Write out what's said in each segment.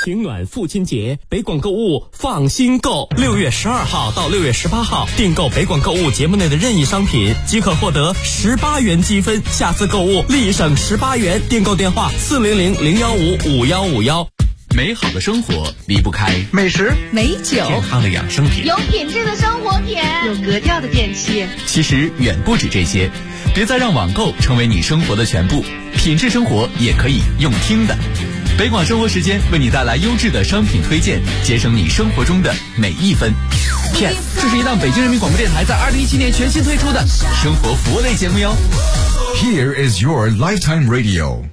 情暖父亲节，北广购物放心购。6月12号到6月18号，订购北广购物节目内的任意商品，即可获得18元积分，下次购物立省18元。订购电话400-015-5151。 美好的生活离不开美食、 美酒、 健康的养生品， 有品质的生活品， 有格调的电器。 其实远不止这些，别再让网购成为你生活的全部，品质生活也可以用听的。北广生活时间为你带来优质的商品推荐，节省你生活中的每一分。Yes， 这是一档北京人民广播电台在2017年全新推出的生活服务类节目哟。 Here is your lifetime radio。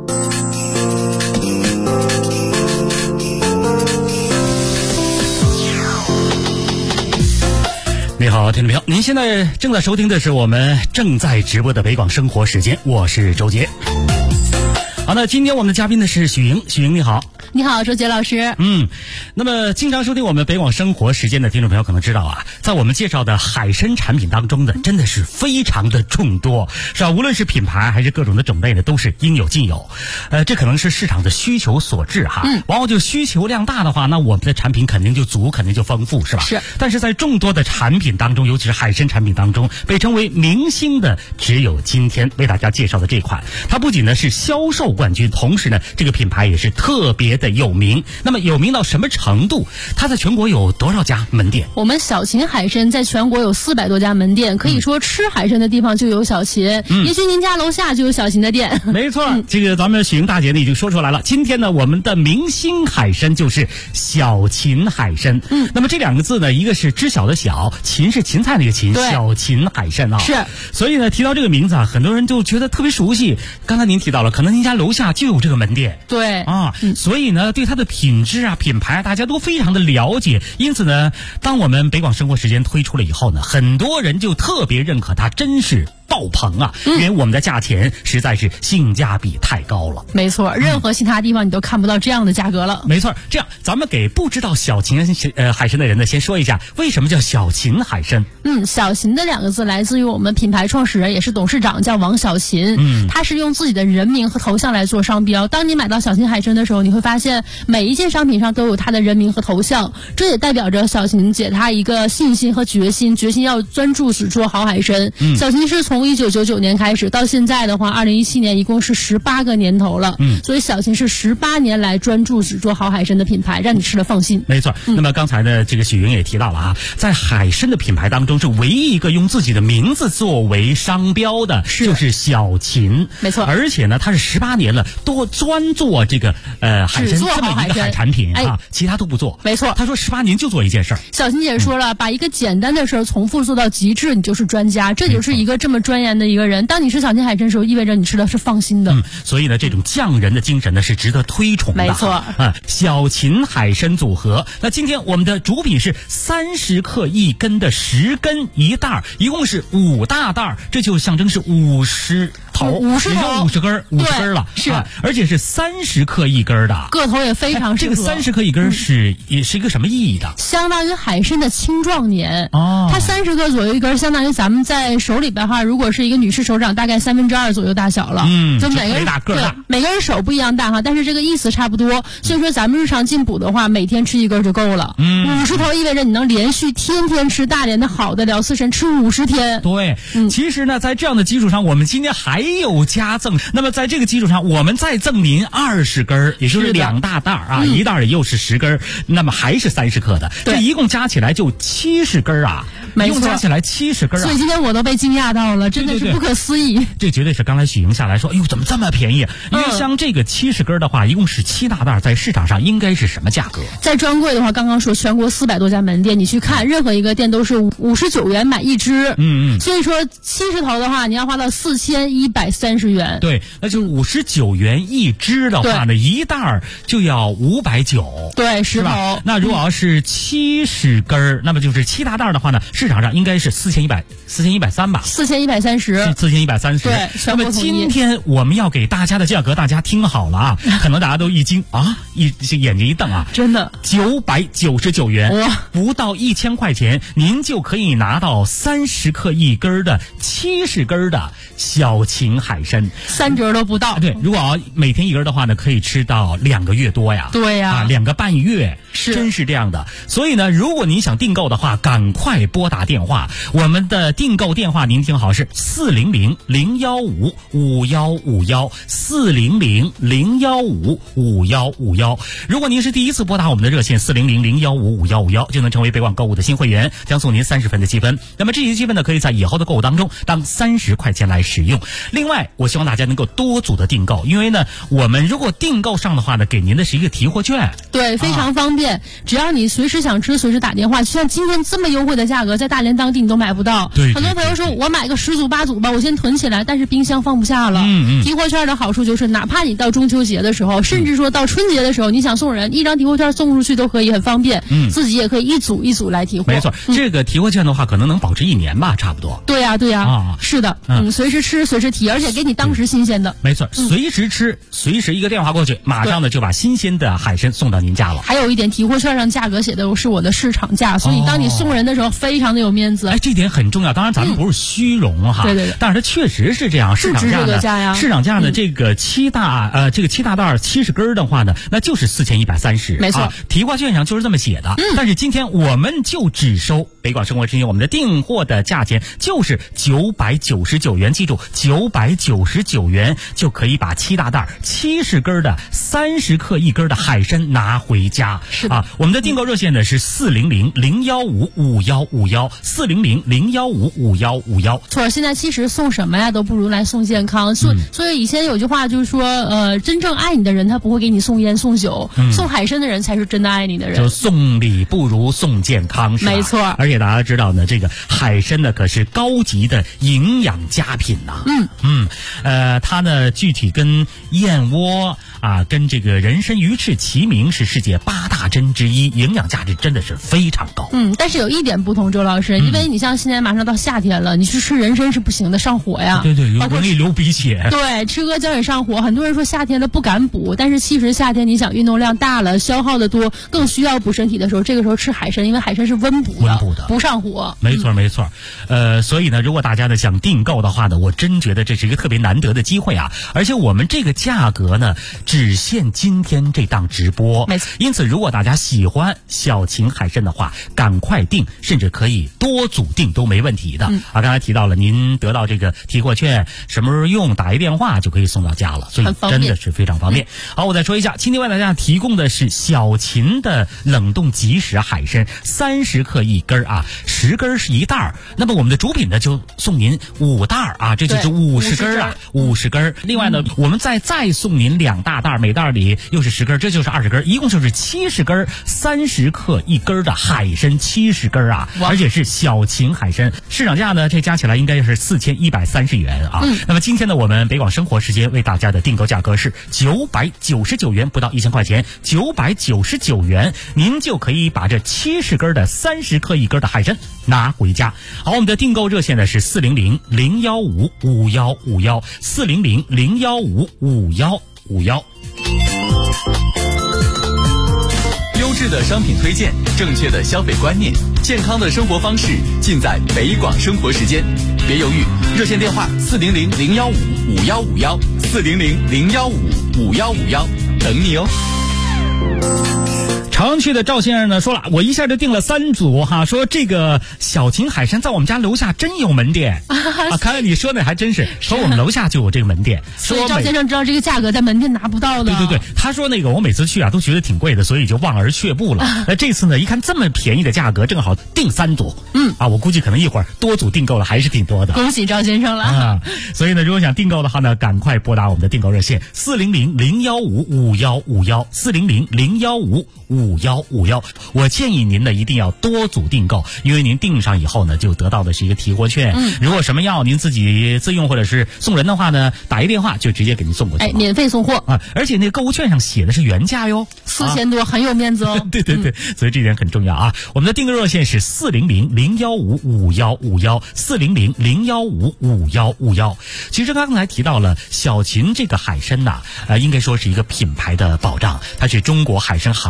你好，听众朋友，您现在正在收听的是我们正在直播的北广生活时间，我是周杰。好，那今天我们的嘉宾呢是许莹，许莹你好。 你好，周杰老师。 那么经常收听我们北广生活时间的听众朋友可能知道啊，在我们介绍的海参产品当中呢，真的是非常的众多，是吧？无论是品牌还是各种的种类呢，都是应有尽有。这可能是市场的需求所致哈。往往就需求量大的话，那我们的产品肯定就足，肯定就丰富，是吧？ 是。 但是在众多的产品当中，尤其是海参产品当中，被称为明星的，只有今天为大家介绍的这款。它不仅呢是销售冠军，同时呢，这个品牌也是特别的有名。那么有名到什么程度？它在全国有多少家门店？ 我们小秦海参在全国有400多家门店，可以说吃海参的地方就有小秦，也许您家楼下就有小秦的店。 没错，这个咱们许莹大姐呢已经说出来了。今天呢，我们的明星海参就是小秦海参。那么这两个字呢，一个是知晓的晓，芹是芹菜那个芹，小秦海参啊。 是。 所以呢，提到这个名字啊，很多人就觉得特别熟悉。刚才您提到了，可能您家楼下就有这个门店。 对啊，所以呢，对它的品质啊、品牌啊，大家都非常的了解。因此呢，当我们北广生活时间推出了以后呢，很多人就特别认可它，真是爆棚啊！因为我们的价钱实在是性价比太高了。 没错，任何其他地方你都看不到这样的价格了。 没错，这样咱们给不知道小秦海参的人呢，先说一下为什么叫小秦海参。 小秦的2个字来自于我们品牌创始人也是董事长叫王小秦。他是用自己的人名和头像来做商标。当你买到小秦海参的时候，你会发现每一件商品上都有他的人名和头像，这也代表着小秦姐她一个信心和决心要专注只做好海参。小秦是从1999年开始到现在的话，2017年一共是18个年头了。所以小秦是18年来专注只做好海参的品牌，让你吃了放心。 没错。那么刚才呢，这个许莹也提到了啊，在海参的品牌当中，是唯一一个用自己的名字作为商标的，就是小秦。 没错。 而且呢，它是18年了，都专做这个海参这么一个海产品啊，其他都不做。 没错。 他说18年就做一件事儿。 小秦姐说了，把一个简单的事儿重复做到极致，你就是专家。这就是一个这么专研的一个人。当你吃小秦海参的时候，意味着你吃的是放心的。 所以呢，这种匠人的精神呢是值得推崇的。 没错。 小秦海参组合。那今天我们的主品是30克1根的10根1袋，一共是5大袋，这就象征是50头，50根，50根了。 是。 而且是30克1根的， 个头也非常适合。 这个30克1根也是一个什么意义的？ 相当于海参的青壮年。它30克左右1根，相当于咱们在手里边哈，如果是一个女士手掌，大概2/3左右大小了。就每个人每个人手不一样大哈，但是这个意思差不多。所以说咱们日常进补的话，每天吃1根就够了。50头意味着你能连续天天吃大连的好的辽刺参，吃50天。 对。其实呢，在这样的基础上，我们今天还有加赠。那么在这个基础上，我们再赠您20根，也就是2大袋啊，一袋也又是10根，那么还是30克的，这一共加起来就70根啊。 没错， 一共加起来70根啊。 所以今天我都被惊讶到了，真的是不可思议。 这绝对是刚才许莹下来说，哎呦，怎么这么便宜？因为像这个70根的话，一共是7大袋，在市场上应该是什么价格？ 在专柜的话，刚刚说全国400多家门店，你去看任何一个店都是59元买1只。所以说70头的话，你要花到4130元。 对，那就59元1只的话呢，一袋就要590。 对，10 头。那如果要是70根，那么就是7大袋的话呢，市场上应该是4130吧？4130。 对。 那么今天我们要给大家的价格，大家听好了啊，可能大家都一惊啊，眼睛一瞪啊， 真的 999元，不到1000块钱，您就可以拿到30克1根的70根的小秦秦海参 3折都不到。 对，如果每天1根的话呢，可以吃到2个月多呀。 对呀 2个半月， 是真是这样的。所以呢，如果您想订购的话，赶快拨打电话，我们的订购电话您听好是400-015-5151，400-015-5151。如果您是第一次拨打我们的热线400-015-5151，就能成为北广购物的新会员，将送您30分的积分。那么这些积分呢，可以在以后的购物当中当30块钱来使用。另外，我希望大家能够多组的订购，因为呢，我们如果订购上的话呢，给您的是一个提货券。 对，非常方便，只要你随时想吃，随时打电话。就像今天这么优惠的价格，在大连当地你都买不到。 对， 很多朋友说我买个10组8组吧，我先囤起来，但是冰箱放不下了。提货券的好处就是，哪怕你到中秋节的时候，甚至说到春节的时候，你想送人1张提货券送出去都可以，很方便。自己也可以一组一组来提货。 没错，这个提货券的话，可能能保值1年吧，差不多。 对呀，是的，随时吃随时提，而且给你当时新鲜的。 没错，随时吃，随时一个电话过去，马上呢就把新鲜的海参送到您家了。 还有一点，提货券上价格写的是我的市场价，所以当你送人的时候非常的有面子。 哎，这点很重要。当然，咱们不是虚荣哈， 对， 但是它确实是这样。市场价呢，市场价呢，这个7大袋70根的话呢，那就是4130。 没错， 提货券上就是这么写的。但是今天我们就只收北广生活之间我们的订货的价钱就是999元，记住999元就可以把7大袋70根的30克1根的海参拿回家。 是的， 我们的订购热线呢是400-015-5151，400-015-5151。 错，现在其实送什么呀都不如来送健康。所以以前有句话就是说，真正爱你的人他不会给你送烟送酒，送海参的人才是真的爱你的人。 就送礼不如送健康，是吧？ 没错。 而且大家知道呢，这个海参呢可是高级的营养佳品呐。它呢具体跟燕窝跟这个人参、鱼翅齐名，是世界8大珍之一，营养价值真的是非常高。 但是有一点不同，周老师，因为你像现在马上到夏天了，你去吃人参是不行的，上火呀。 对，容易流鼻血。 对，吃阿胶也上火。很多人说夏天了不敢补，但是其实夏天你想运动量大了，消耗的多，更需要补身体的时候，这个时候吃海参，因为海参是温补的，不上火。 没错。所以呢，如果大家呢想订购的话呢，我真觉得这是一个特别难得的机会啊！而且我们这个价格呢，只限今天这档直播。 没错。 因此，如果大家喜欢小秦海参的话，赶快订，甚至可以多组订都没问题的。刚才提到了您得到这个提货券，什么时候用，打一电话就可以送到家了，所以真的是非常方便。好，我再说一下，今天为大家提供的是小秦的冷冻即食海参，30克1根10根是1袋。那么我们的主品呢就送您5袋这就是50根50根。另外呢，我们再送您2大袋，每袋里又是10根，这就是20根，一共就是70根，30克1根的海参70根而且是小秦海参，市场价呢这加起来应该是4130元那么今天呢，我们北广生活时间为大家的订购价格是999元，不到1000块钱，999元您就可以把这70根的30克1根的海参拿回家。好，我们的订购热线呢是400-015-5151，400-015-5151。 优质的商品推荐，正确的消费观念，健康的生活方式，尽在北广生活时间。别犹豫，热线电话400-015-5151，400-015-5151，等你哦。 朝阳区的赵先生呢说了，我一下就订了3组说这个小秦海参在我们家楼下真有门店看来你说的还真是，说我们楼下就有这个门店， 所以赵先生知道这个价格在门店拿不到的。 对，他说那个我每次去都觉得挺贵的，所以就望而却步了。这次呢一看这么便宜的价格，正好订3组。我估计可能一会儿多组订购的还是挺多的。 恭喜赵先生了所以呢，如果想订购的话呢，赶快拨打我们的订购热线400-015-5151，400-015-5151。我建议您呢一定要多组订购，因为您订上以后呢，就得到的是一个提货券。如果什么药您自己自用或者是送人的话呢，打一电话就直接给您送过去了。 免费送货而且那个购物券上写的是原价哟 ，4000多，很有面子哦。 对，所以这点很重要我们的订购热线是400-015-5151，400-015-5151。其实刚才提到了小秦这个海参应该说是一个品牌的保障，它是中国海参行业的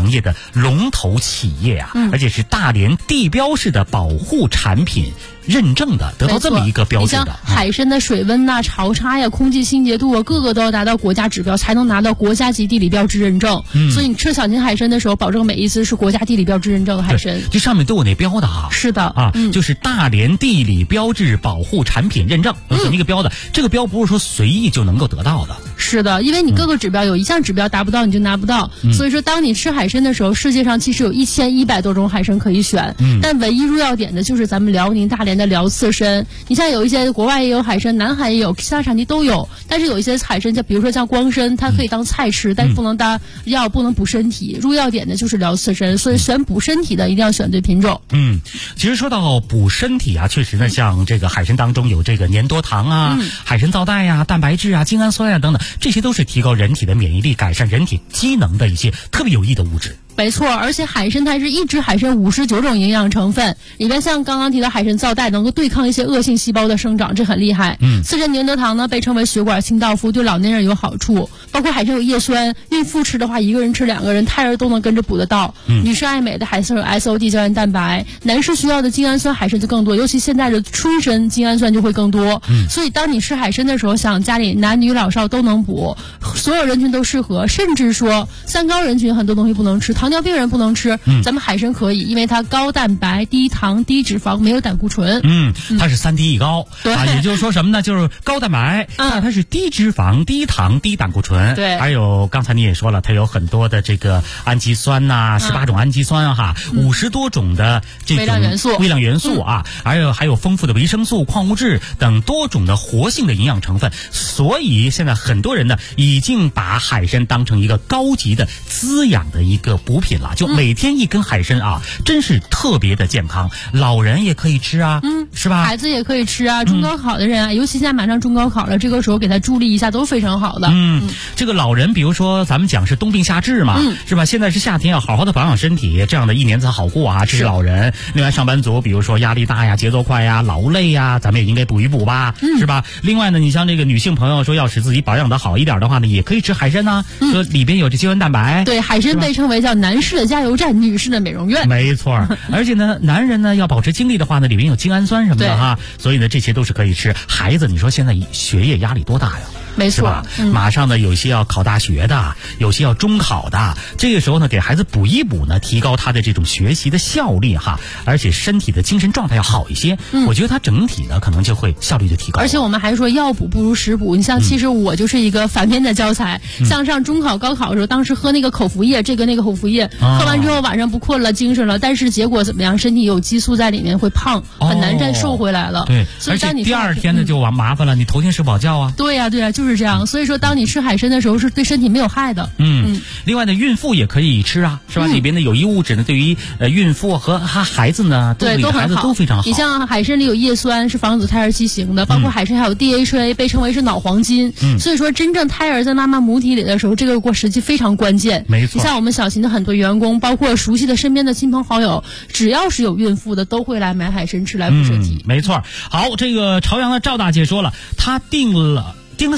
龙头企业啊，而且是大连地标式的保护产品认证的，得到这么一个标志的。 你像海参的水温呐、潮差呀、空气清洁度啊，各个都要达到国家指标，才能拿到国家级地理标志认证。所以你吃小型海参的时候，保证每一次是国家地理标志认证的海参。 这上面都有那标的啊。 是的啊，就是大连地理标志保护产品认证，有这么一个标的。这个标不是说随意就能够得到的。 是的，因为你各个指标有一项指标达不到，你就拿不到。所以说，当你吃海参的时候，世界上其实有1100多种海参可以选，但唯一入药点的就是咱们辽宁大连的辽刺参。你像有一些国外也有海参，南海也有，其他产地都有。但是有一些海参，比如说像光参，它可以当菜吃，但是不能当药，不能补身体。入药点的就是辽刺参，所以选补身体的一定要选对品种。 其实说到补身体啊，确实呢，像这个海参当中有这个粘多糖啊、海参皂苷呀、蛋白质啊、精氨酸啊等等，这些都是提高人体的免疫力、改善人体机能的一些特别有益的物质。 没错，而且海参它是一只海参59种营养成分，里边像刚刚提到海参皂苷能够对抗一些恶性细胞的生长，这很厉害。刺参粘多糖呢被称为血管清道夫，对老年人有好处。包括海参有叶酸，孕妇吃的话，一个人吃2个人，胎儿都能跟着补得到。女士爱美的海参有 SOD 胶原蛋白，男士需要的精氨酸海参就更多，尤其现在的春参精氨酸就会更多。所以当你吃海参的时候，想家里男女老少都能补，所有人群都适合，甚至说三高人群很多东西不能吃，糖尿病人不能吃，咱们海参可以，因为它高蛋白、低糖、低脂肪，没有胆固醇。 它是3低一高啊，也就是说什么呢？就是高蛋白，它是低脂肪、低糖、低胆固醇。 对， 还有刚才你也说了，它有很多的这个氨基酸呐，18种氨基酸啊，50多种的这种微量元素啊，还有丰富的维生素、矿物质等多种的活性的营养成分。所以现在很多人呢，已经把海参当成一个高级的滋养的一个补品了。就每天1根海参啊，真是特别的健康，老人也可以吃啊，是吧？ 孩子也可以吃啊，中高考的人啊，尤其现在马上中高考了，这个时候给他助力一下都非常好的。 这个老人，比如说咱们讲是冬病夏治嘛，是吧？现在是夏天，要好好的保养身体，这样的一年才好过啊。这是老人。另外上班族，比如说压力大呀、节奏快呀、劳累呀，咱们也应该补一补吧，是吧？另外呢，你像这个女性朋友说要使自己保养的好一点的话呢，也可以吃海参呐，说里边有这胶原蛋白。 对，海参被称为叫男士的加油站，女士的美容院。 没错，而且呢，男人呢要保持精力的话呢，里面有精氨酸什么的哈，所以呢这些都是可以吃。孩子，你说现在学业压力多大呀？ 没错， 马上呢有些要考大学的，有些要中考的，这个时候呢给孩子补一补呢，提高他的这种学习的效率哈，而且身体的精神状态要好一些。我觉得他整体呢可能就会效率就提高。 而且我们还说药补不如食补，你像其实我就是一个反面的教材，像上中考高考的时候，当时喝那个口服液，这个那个口服液，喝完之后晚上不困了，精神了，但是结果怎么样？身体有激素在里面，会胖，很难再瘦回来了。 对，而且第2天呢就麻烦了，你头天睡不好觉啊。 对呀，就是这样。所以说，当你吃海参的时候，是对身体没有害的。 另外呢，孕妇也可以吃啊，是吧？里边的有益物质呢，对于孕妇和孩子呢， 对都很好， 都非常好。 你像海参里有叶酸，是防止胎儿畸形的，包括海参还有 DHA，被称为是脑黄金。所以说，真正胎儿在妈妈母体里的时候，这个时期非常关键。 没错。 你像我们小琴的很多员工，包括熟悉的身边的亲朋好友，只要是有孕妇的，都会来买海参吃来补身体。 没错。好，这个朝阳的赵大姐说了，她订了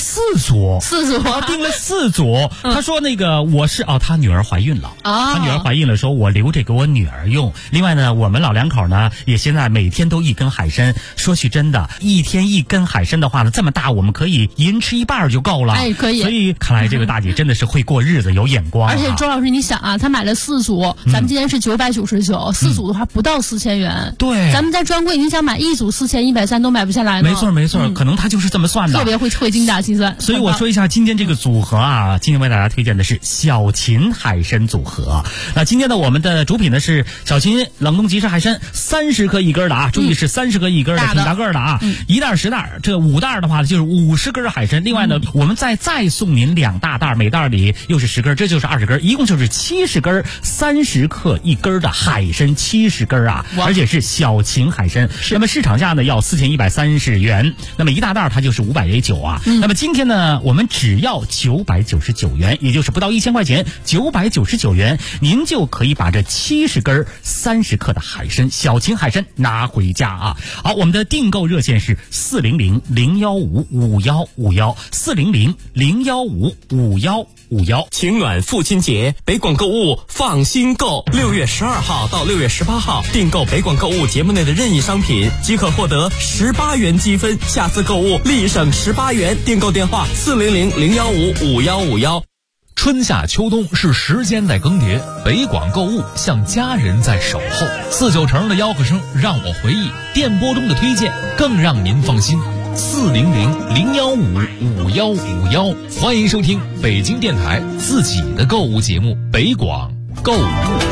4组，订了4组。他说那个我是他女儿怀孕了他女儿怀孕了，说我留着给我女儿用。另外呢，我们老两口呢也现在每天都1根海参。说句真的，一天1根海参的话呢，这么大我们可以一人吃一半就够了。 哎，可以。 所以看来这个大姐真的是会过日子，有眼光。 而且周老师，你想啊，她买了4组，咱们今天是999，4组的话不到4000元。 对， 咱们在专柜你想买1组4130都买不下来呢。 没错，可能他就是这么算的， 特别会精打细算。 所以我说一下今天这个组合啊，今天为大家推荐的是小秦海参组合。那今天呢，我们的主品呢是小秦冷冻即食海参，30克1根的啊，注意是30克1根的，挺大个的啊，一袋10袋，这5袋的话就是50根海参。另外呢，我们再送您2大袋，每袋里又是10根，这就是20根，一共就是70根，30克1根的海参70根啊，而且是小秦海参。那么市场价呢要4130元，那么一大袋它就是509啊。 那么今天呢，我们只要999元，也就是不到1000块钱，999元，您就可以把这70根30克的海参，小秦海参拿回家啊！好，我们的订购热线是400-015-5151，400-015-5151。 晴暖父亲节，北广购物放心购，6月12号到6月18号订购北广购物节目内的任意商品，即可获得18元积分，下次购物立省18元。订购电话400-015-5151。 春夏秋冬是时间在更迭，北广购物像家人在守候。49成的吆喝声让我回忆，电波中的推荐更让您放心。400-015-5151，欢迎收听北京电台自己的购物节目《北广购物》。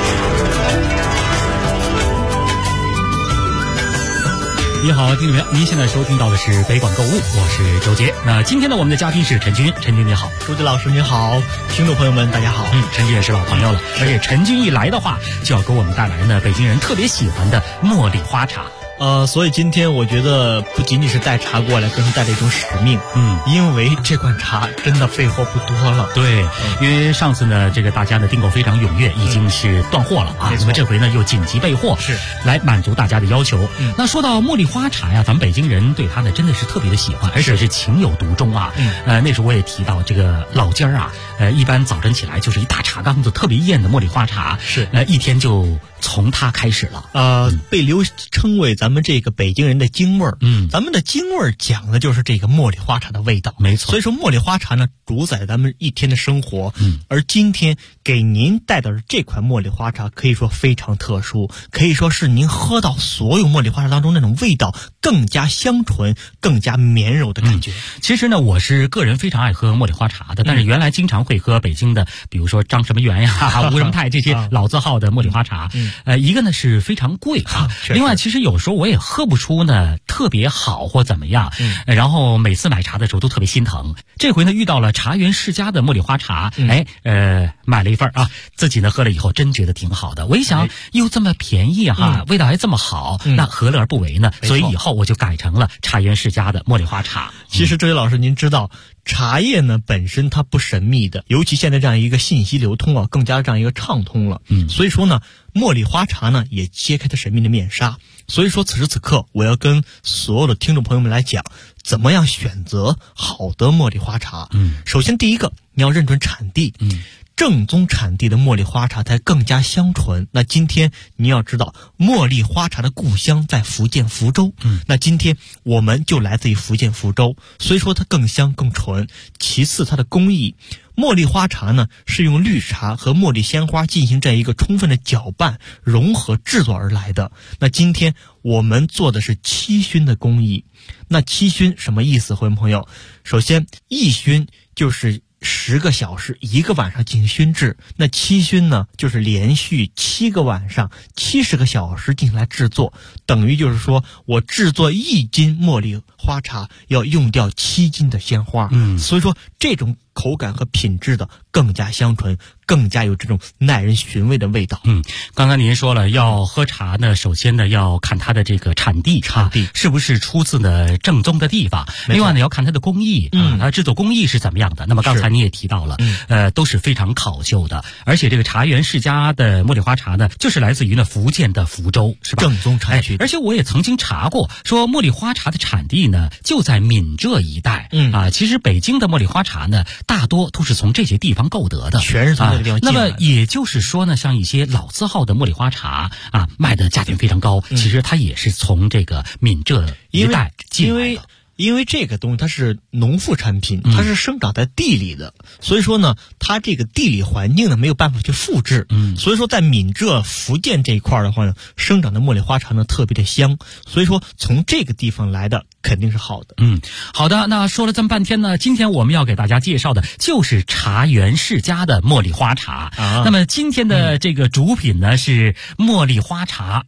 你好，听众朋友，您现在收听到的是北广购物，我是周杰。那今天呢，我们的嘉宾是陈军，陈军你好。 周杰老师您好，听众朋友们大家好。 陈军也是老朋友了，而且陈军一来的话，就要给我们带来呢北京人特别喜欢的茉莉花茶。 所以今天我觉得不仅仅是带茶过来，更是带着一种使命。因为这款茶真的废货不多了。 对，因为上次呢，这个大家的订购非常踊跃，已经是断货了啊。那么这回呢，又紧急备货， 是来满足大家的要求。那说到茉莉花茶呀，咱们北京人对它呢真的是特别的喜欢，而且是情有独钟啊。那时候我也提到这个老家啊，一般早晨起来就是一大茶缸子特别艳的茉莉花茶， 是一天就从它开始了。 被流称为咱们这个北京人的京味儿。咱们的京味儿讲的就是这个茉莉花茶的味道， 没错。 所以说茉莉花茶呢，主宰咱们一天的生活。而今天给您带到的这款茉莉花茶，可以说非常特殊，可以说是您喝到所有茉莉花茶当中那种味道更加香醇、更加绵柔的感觉。 其实呢，我是个人非常爱喝茉莉花茶的，但是原来经常会喝北京的，比如说张什么源呀、吴荣泰这些老字号的茉莉花茶。一个呢是非常贵啊，另外其实有时候我也喝不出呢特别好或怎么样，然后每次买茶的时候都特别心疼。这回呢遇到了茶园世家的茉莉花茶，买了一份啊，自己呢喝了以后真觉得挺好的。我一想又这么便宜哈，味道还这么好，那何乐而不为呢？所以以后我就改成了茶园世家的茉莉花茶。 其实周杰老师您知道，茶叶呢本身它不神秘的，尤其现在这样一个信息流通啊，更加这样一个畅通了。所以说呢，茉莉花茶呢也揭开它神秘的面纱。所以说此时此刻，我要跟所有的听众朋友们来讲，怎么样选择好的茉莉花茶。首先第一个，你要认准产地。正宗产地的茉莉花茶才更加香醇。那今天你要知道，茉莉花茶的故乡在福建福州。那今天我们就来自于福建福州，所以说它更香更醇。其次，它的工艺，茉莉花茶呢是用绿茶和茉莉鲜花进行这样一个充分的搅拌融合制作而来的。那今天我们做的是7熏的工艺。那7熏什么意思，会员朋友？首先1熏就是10个小时1个晚上进行熏制，那7熏呢就是连续7个晚上70个小时进行来制作，等于就是说我制作1斤茉莉花茶要用掉7斤的鲜花。所以说这种口感和品质的更加香醇，更加有这种耐人寻味的味道。 刚刚您说了，要喝茶呢，首先呢要看它的这个产地是不是出自呢正宗的地方，另外呢要看它的工艺它制作工艺是怎么样的。那么刚才你也提到了，都是非常考究的，而且这个茶园世家的茉莉花茶呢，就是来自于呢福建的福州，是吧？ 正宗产区。 而且我也曾经查过，说茉莉花茶的产地呢就在闽浙一带。其实北京的茉莉花茶呢，大多都是从这些地方购得的， 全是从这个地方进来的。 那么也就是说呢，像一些老字号的茉莉花茶卖的价钱非常高，其实它也是从这个闽浙一带进来的。 因为这个东西它是农副产品，它是生长在地里的，所以说呢，它这个地理环境呢没有办法去复制。所以说在闽浙福建这一块的话呢，生长的茉莉花茶呢特别的香，所以说从这个地方来的肯定是好的。 好的，那说了这么半天呢，今天我们要给大家介绍的就是茶园世家的茉莉花茶。那么今天的这个主品呢是茉莉花茶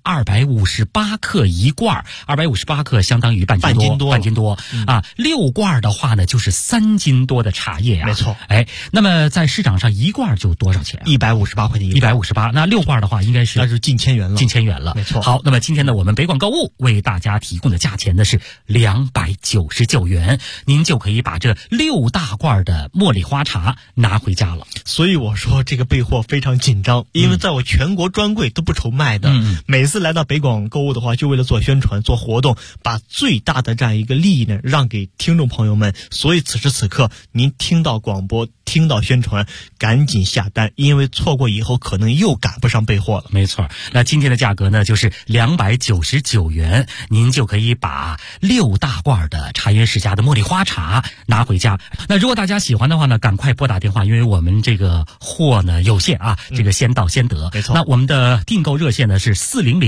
258克一罐，258克相当于半斤多。6罐的话呢，就是3斤多的茶叶没错。 那么在市场上一罐就多少钱 ？158块钱 158。那6罐的话，应该是近千元了。 近千元了， 没错。 好，那么今天呢，我们北广购物为大家提供的价钱呢是2 299元，您就可以把这6大罐的茉莉花茶拿回家了。 所以我说这个备货非常紧张，因为在我全国专柜都不愁卖的。每次来到北广购物的话，就为了做宣传、做活动，把最大的这样一个利益呢让给听众朋友们。所以此时此刻，您听到广播、听到宣传，赶紧下单，因为错过以后可能又赶不上备货了。 没错，那今天的价格呢就是299元，您就可以把6大罐的茶园世家的茉莉花茶拿回家。那如果大家喜欢的话呢，赶快拨打电话，因为我们这个货呢有限啊，这个先到先得。 没错。 那我们的订购热线呢是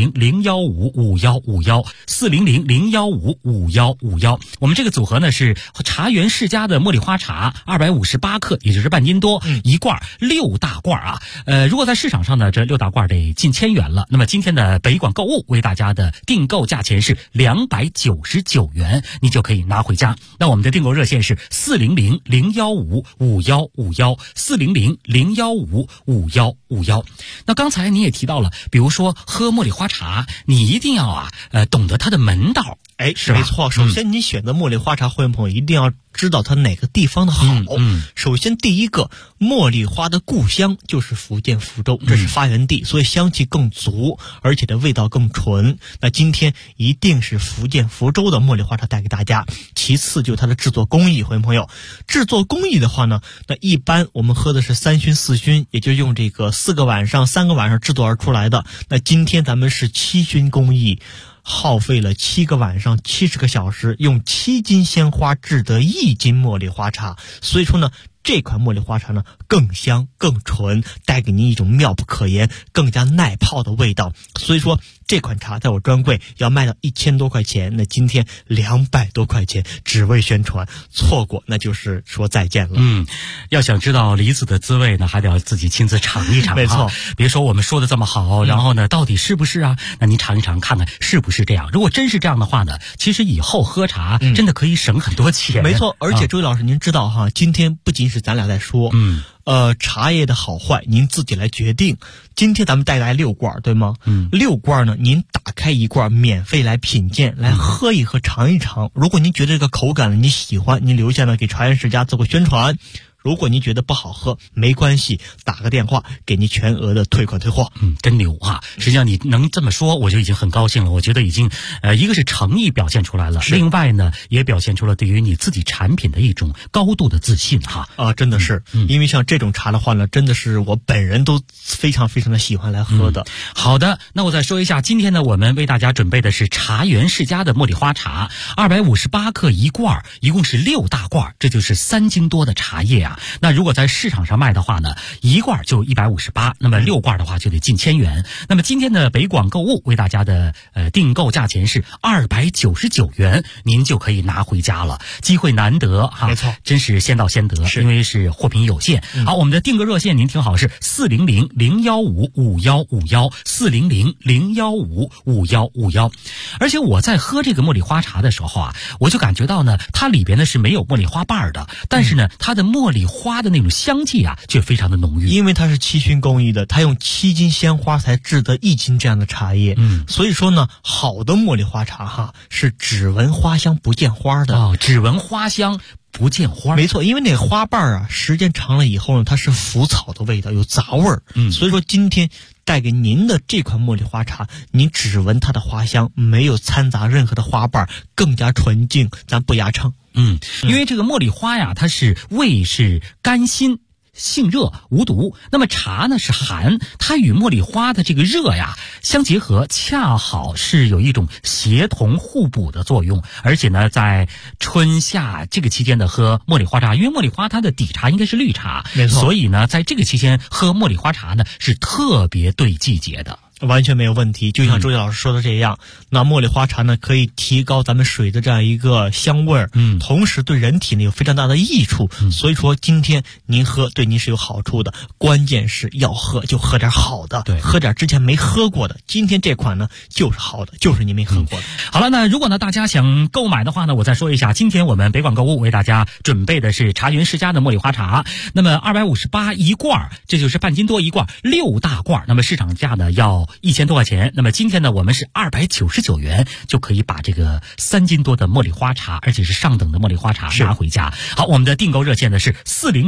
400-015-5151，400-015-5151。我们这个组合呢是茶园世家的茉莉花茶258克，也就是半斤多，一罐6大罐啊。如果在市场上呢，这6大罐得近1000元了。那么今天的北广购物为大家的订购价钱是299元，你就可以拿回家。那我们的订购热线是400-015-5151，400-015-5151。那刚才你也提到了，比如说喝茉莉花茶，你一定要懂得它的门道。是吧？ 没错。首先，你选择茉莉花茶，会员朋友一定要知道它哪个地方的好。首先，第一个，茉莉花的故乡就是福建福州，这是发源地，所以香气更足，而且的味道更纯。那今天一定是福建福州的茉莉花茶带给大家。其次就是它的制作工艺，会员朋友，制作工艺的话呢，那一般我们喝的是3熏4熏，也就用这个3个晚上制作而出来的。那今天咱们是7熏工艺。耗费了7个晚上70个小时，用7斤鲜花制得1斤茉莉花茶。所以说呢，这款茉莉花茶呢更香更纯，带给您一种妙不可言、更加耐泡的味道。所以说这款茶在我专柜要卖到1000多块钱，那今天200多块钱，只为宣传，错过那就是说再见了。 要想知道梨子的滋味呢，还得要自己亲自尝一尝。 没错， 别说我们说的这么好，然后呢，到底是不是啊？那您尝一尝，看看是不是这样。如果真是这样的话呢，其实以后喝茶真的可以省很多钱。 没错，而且周毅老师，您知道哈，今天不仅是咱俩在说，茶叶的好坏您自己来决定。今天咱们带来6罐，对吗？6罐呢，您打开1罐免费来品鉴，来喝一喝，尝一尝。如果您觉得这个口感呢你喜欢，您留下呢给茶园世家做个宣传。如果您觉得不好喝，没关系，打个电话给您全额的退款退货。 真牛啊！实际上你能这么说，我就已经很高兴了。我觉得已经，一个是诚意表现出来了，另外呢，也表现出了对于你自己产品的一种高度的自信哈。 真的是，因为像这种茶的话呢，真的是我本人都非常非常的喜欢来喝的。 好的，那我再说一下，今天呢，我们为大家准备的是茶园世家的茉莉花茶，258克一罐，一共是6大罐，这就是3斤多的茶叶啊。那如果在市场上卖的话呢，一罐就158，那么6罐的话就得近1000元。那么今天的北广购物为大家的订购价钱是299元，您就可以拿回家了。机会难得哈， 没错， 真是先到先得，因为是货品有限。好，我们的订购热线您听好是400-015-5151，400-015-5151。而且我在喝这个茉莉花茶的时候啊，我就感觉到呢，它里边呢是没有茉莉花瓣的，但是呢，它的茉莉花的那种香气啊，却非常的浓郁。 因为它是7熏工艺的，它用7斤鲜花才制得1斤这样的茶叶。所以说呢，好的茉莉花茶哈，是只闻花香不见花的。 只闻花香不见花。 没错，因为那个花瓣啊，时间长了以后呢，它是腐草的味道，有杂味儿。所以说今天带给您的这款茉莉花茶，您只闻它的花香，没有掺杂任何的花瓣，更加纯净，咱不压秤。 因为这个茉莉花呀，它是味是甘辛，性热无毒，那么茶呢是寒，它与茉莉花的这个热呀相结合，恰好是有一种协同互补的作用。而且呢，在春夏这个期间的喝茉莉花茶，因为茉莉花它的底茶应该是绿茶， 没错， 所以呢，在这个期间喝茉莉花茶呢是特别对季节的。 完全没有问题，就像周毅老师说的这样，那茉莉花茶呢可以提高咱们水的这样一个香味儿，同时对人体呢有非常大的益处，所以说今天您喝对您是有好处的，关键是要喝就喝点好的， 对， 喝点之前没喝过的，今天这款呢就是好的，就是您没喝过的。 好了，那如果呢大家想购买的话呢，我再说一下，今天我们北广购物为大家准备的是茶园世家的茉莉花茶，那么258一罐，这就是半斤多一罐，6大罐，那么市场价呢要 1000多块钱。那么今天呢，我们是299元就可以把这个3斤多的茉莉花茶，而且是上等的茉莉花茶拿回家。好，我们的订购热线呢是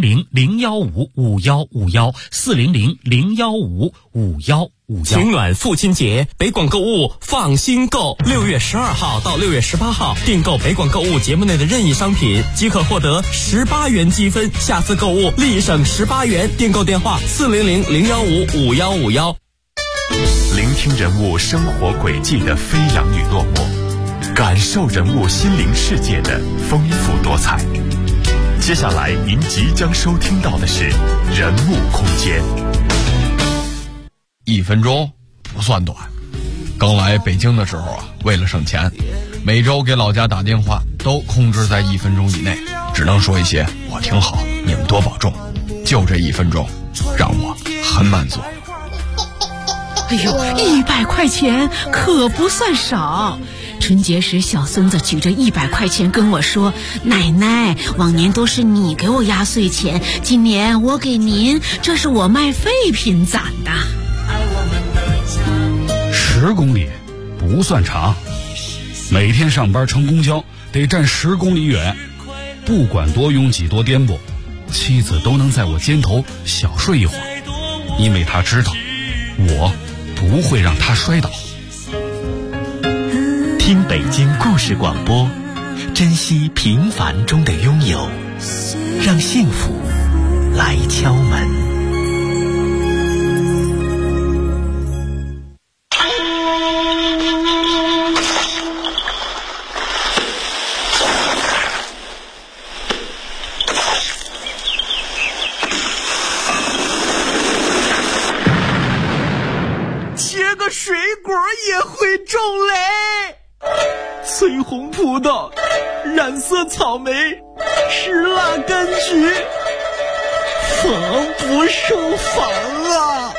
400-015-5151，400-015-5151。 情暖父亲节，北广购物放心购，6月12号到6月18号订购北广购物节目内的任意商品，即可获得18元积分，下次购物立省18元。订购电话400-015-5151。 聆听人物生活轨迹的飞扬与落寞，感受人物心灵世界的丰富多彩。接下来您即将收听到的是人物空间。 1分钟不算短。刚来北京的时候啊，为了省钱，每周给老家打电话都控制在1分钟以内，只能说一些我挺好，你们多保重。就这1分钟，让我很满足。 哎呦，100块钱可不算少。春节时，小孙子举着100块钱跟我说：“奶奶，往年都是你给我压岁钱，今年我给您，这是我卖废品攒的。 ”10公里不算长，每天上班乘公交得站10公里远，不管多拥挤多颠簸，妻子都能在我肩头小睡一会儿，因为她知道我不会让她摔倒。 听北京故事广播，珍惜平凡中的拥有，让幸福来敲门。 切个水果也会种雷，翠红葡萄，染色草莓，石蜡柑橘，防不胜防啊！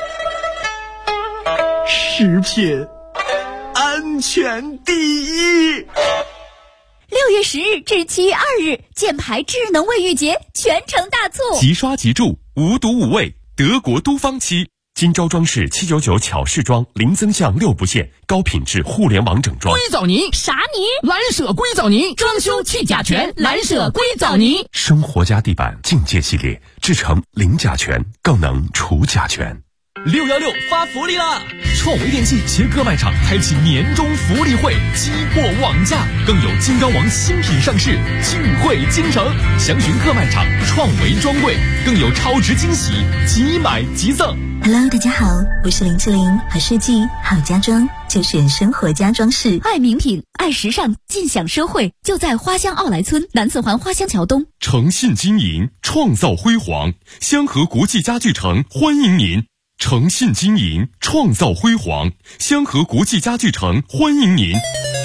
食品安全第一。 6月10日至7月2日，箭牌智能卫浴节全城大促， 即刷即住，无毒无味，德国都芳漆。金招装饰799巧饰装，零增项6不限，高品质互联网整装。 硅藻泥啥泥？ 蓝舍硅藻泥，装修去甲醛，蓝舍硅藻泥。 生活家地板境界系列，制成零甲醛，更能除甲醛。 616发福利啦！创维电器协各卖场开启年终福利会，激货网价，更有金刚王新品上市，聚会京城。详询各卖场创维专柜，更有超值惊喜，即买即赠。 Hello， 大家好，我是林志玲，好设计好家装就选生活家装饰， 爱名品爱时尚，尽享奢惠，就在花乡奥莱村南四环花乡桥东。 诚信经营，创造辉煌，香河国际家具城欢迎您。诚信经营，创造辉煌，香河国际家具城欢迎您。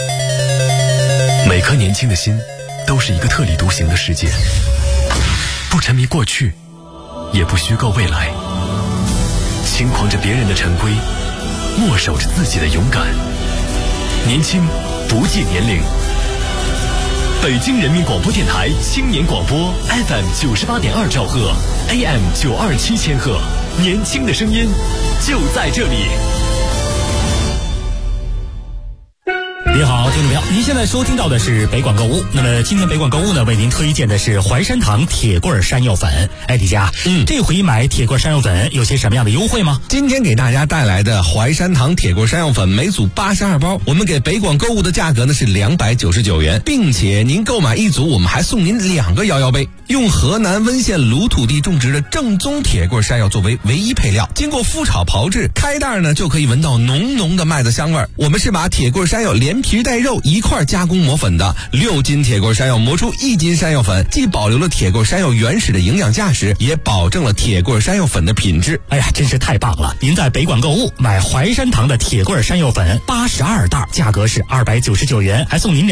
每颗年轻的心都是一个特立独行的世界，不沉迷过去，也不虚构未来，轻狂着别人的陈规，默守着自己的勇敢。年轻不计年龄。北京人民广播电台青年广播 FM 98.2兆赫 AM 927千赫，年轻的声音就在这里。 你好，听众朋友，您现在收听到的是北广购物。那么今天北广购物呢，为您推荐的是淮山堂铁棍山药粉。哎，李佳，这回买铁棍山药粉有些什么样的优惠吗？ 今天给大家带来的淮山堂铁棍山药粉每组82包，我们给北广购物的价格呢是299元，并且您购买一组，我们还送您2个摇摇杯。用河南温县鲁土地种植的正宗铁棍山药作为唯一配料，经过麸炒炮制，开袋呢就可以闻到浓浓的麦子香味。我们是把铁棍山药连皮带肉一块加工磨粉的，6斤铁棍山药磨出1斤山药粉，既保留了铁棍山药原始的营养价值，也保证了铁棍山药粉的品质。 哎呀，真是太棒了！您在北广购物买淮山堂的铁棍山药粉82袋，价格是299元，还送您